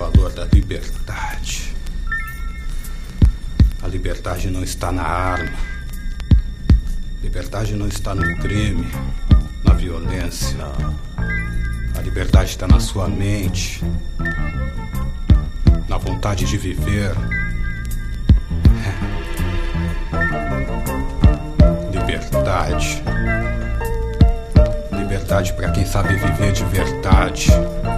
valor da liberdade. A liberdade não está na arma. Liberdade não está no crime, na violência. A liberdade está na sua mente, na vontade de viver. Liberdade. Liberdade para quem sabe viver de verdade.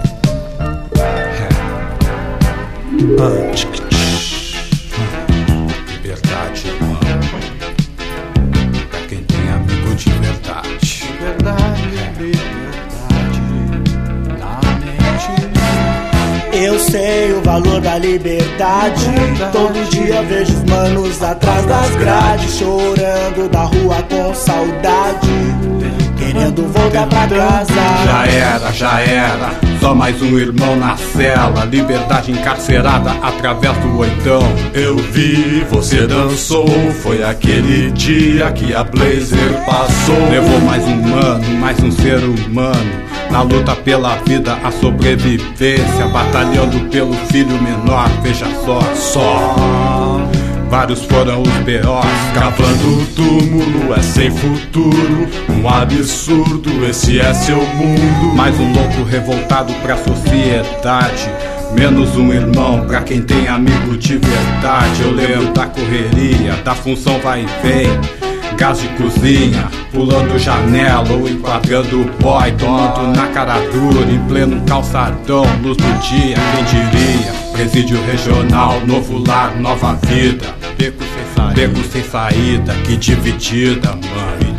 Liberdade, irmão, pra quem tem amigo de verdade. Liberdade na mente. Eu sei o valor da liberdade. Todo dia vejo os manos atrás das grades, chorando da rua com saudade, querendo voltar pra casa. Já era, só mais um irmão na cela. Liberdade encarcerada através do oitão. Eu vi, você dançou, foi aquele dia que a Blazer passou. Levou mais um mano, mais um ser humano na luta pela vida, a sobrevivência, batalhando pelo filho menor. Veja só. Vários foram os B.O.s, cavando o túmulo, é sem futuro, um absurdo, esse é seu mundo. Mais um louco revoltado pra sociedade, menos um irmão pra quem tem amigo de verdade. Eu lembro da correria, da função vai e vem, gás de cozinha, pulando janela ou enquadrando o boy, tomando na cara dura, em pleno calçadão, luz do dia, quem diria? Presídio regional, novo lar, nova vida, beco sem saída, que dividida, mano.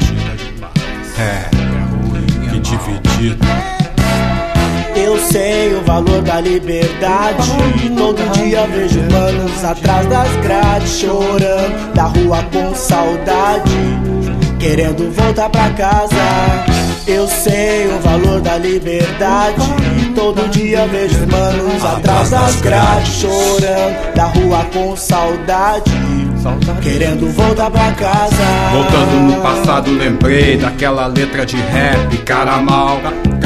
Que dividida. Eu sei o valor da liberdade. Todo dia vejo manos atrás das grades, chorando da rua com saudade, querendo voltar pra casa. Eu sei o valor da liberdade. Todo dia vejo os manos atrás das grades, chorando da rua com saudade, querendo voltar pra casa. Voltando no passado, lembrei daquela letra de rap. Cara mal,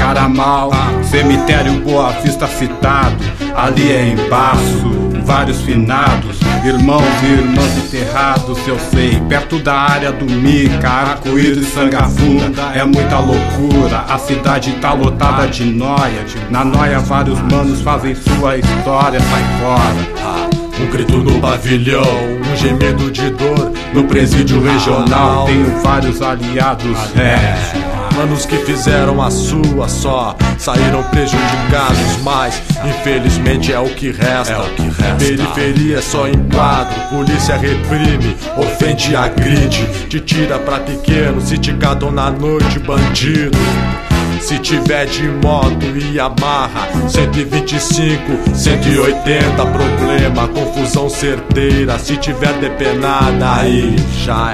cemitério Boa Vista citado. Ali é embaço, vários finados, irmãos e irmãs enterrados. Eu sei, perto da área do Mica, arco-íris, Sangafunda. É muita loucura, a cidade tá lotada de nóia. Na nóia vários manos fazem sua história. Sai fora. Um grito no pavilhão, um gemido de dor no presídio regional. Tenho vários aliados, manos que fizeram a sua só, saíram prejudicados, mas infelizmente é o que resta. Periferia só enquadro, polícia reprime, ofende e agride, te tira pra pequeno, se te catam na noite, bandido. Se tiver de moto e amarra, 125, 180, problema, confusão certeira. Se tiver depenada, aí já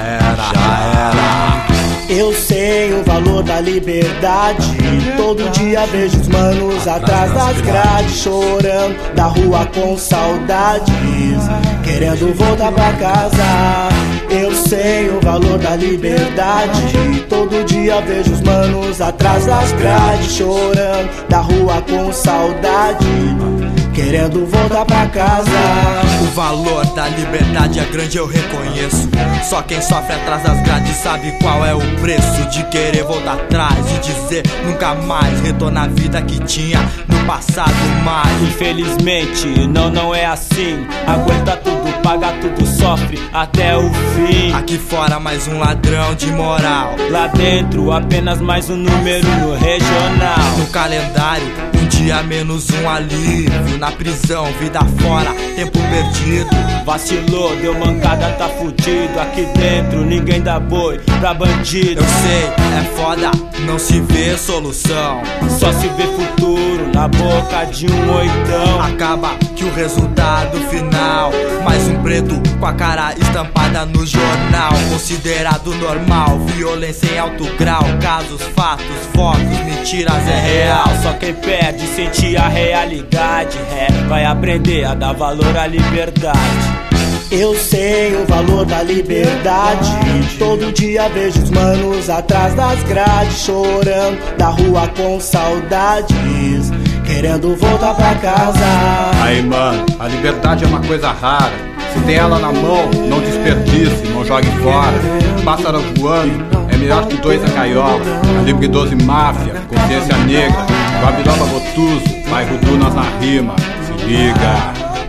era. Eu sei o valor da liberdade. Todo dia vejo os manos atrás das grades, chorando da rua com saudades, querendo voltar pra casa. Eu sei o valor da liberdade. Todo dia vejo os manos atrás das grades, chorando da rua com saudade, querendo voltar pra casa. O valor da liberdade é grande, eu reconheço. Só quem sofre atrás das grades sabe qual é o preço de querer voltar atrás e dizer nunca mais, retornar à vida que tinha no passado. Mas infelizmente não é assim. Aguenta tudo, paga tudo, sofre até o fim. Aqui fora mais um ladrão de moral, lá dentro apenas mais um número no regional. No calendário um dia menos um alívio. Na prisão, vida fora, tempo perdido. Vacilou, deu mancada, tá fudido. Aqui dentro ninguém dá boi pra bandido. Eu sei, é foda, não se vê solução, só se vê futuro na boca de um oitão. Acaba que o resultado final, mais um preto com a cara estampada no jornal. Considerado normal, violência em alto grau, casos, fatos, fotos, mentiras, é real. Só quem perde sente a realidade, vai aprender a dar valor à liberdade. Eu sei o valor da liberdade. Todo dia vejo os manos atrás das grades, chorando da rua com saudades, querendo voltar pra casa. Aí, mano, a liberdade é uma coisa rara. Se tem ela na mão, não desperdice, não jogue fora. Pássaro voando é melhor que dois na gaiola. Calibre 12 máfia, consciência negra. Babilônia Botuso, bairro Dunas na rima. Se liga.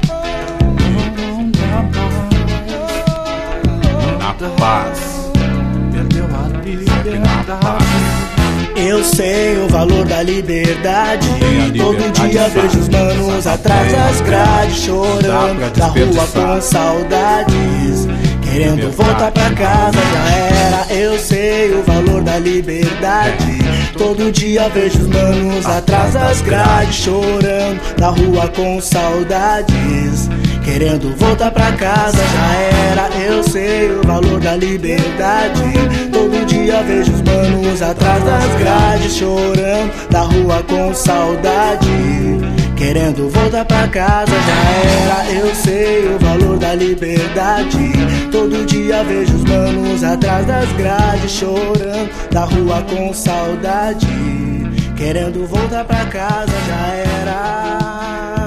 Na paz. Sempre na paz. Eu sei o valor da liberdade. Todo dia vejo os manos atrás das grades, chorando da rua com saudades, querendo voltar pra casa, já era. Eu sei o valor da liberdade. Todo dia vejo os manos atrás das grades, chorando da rua com saudades, querendo voltar pra casa, já era. Eu sei o valor da liberdade. Todo dia vejo os manos atrás das grades, chorando da rua com saudade, querendo voltar pra casa, já era. Eu sei o valor da liberdade. Todo dia vejo os manos atrás das grades, chorando da rua com saudade, querendo voltar pra casa, já era.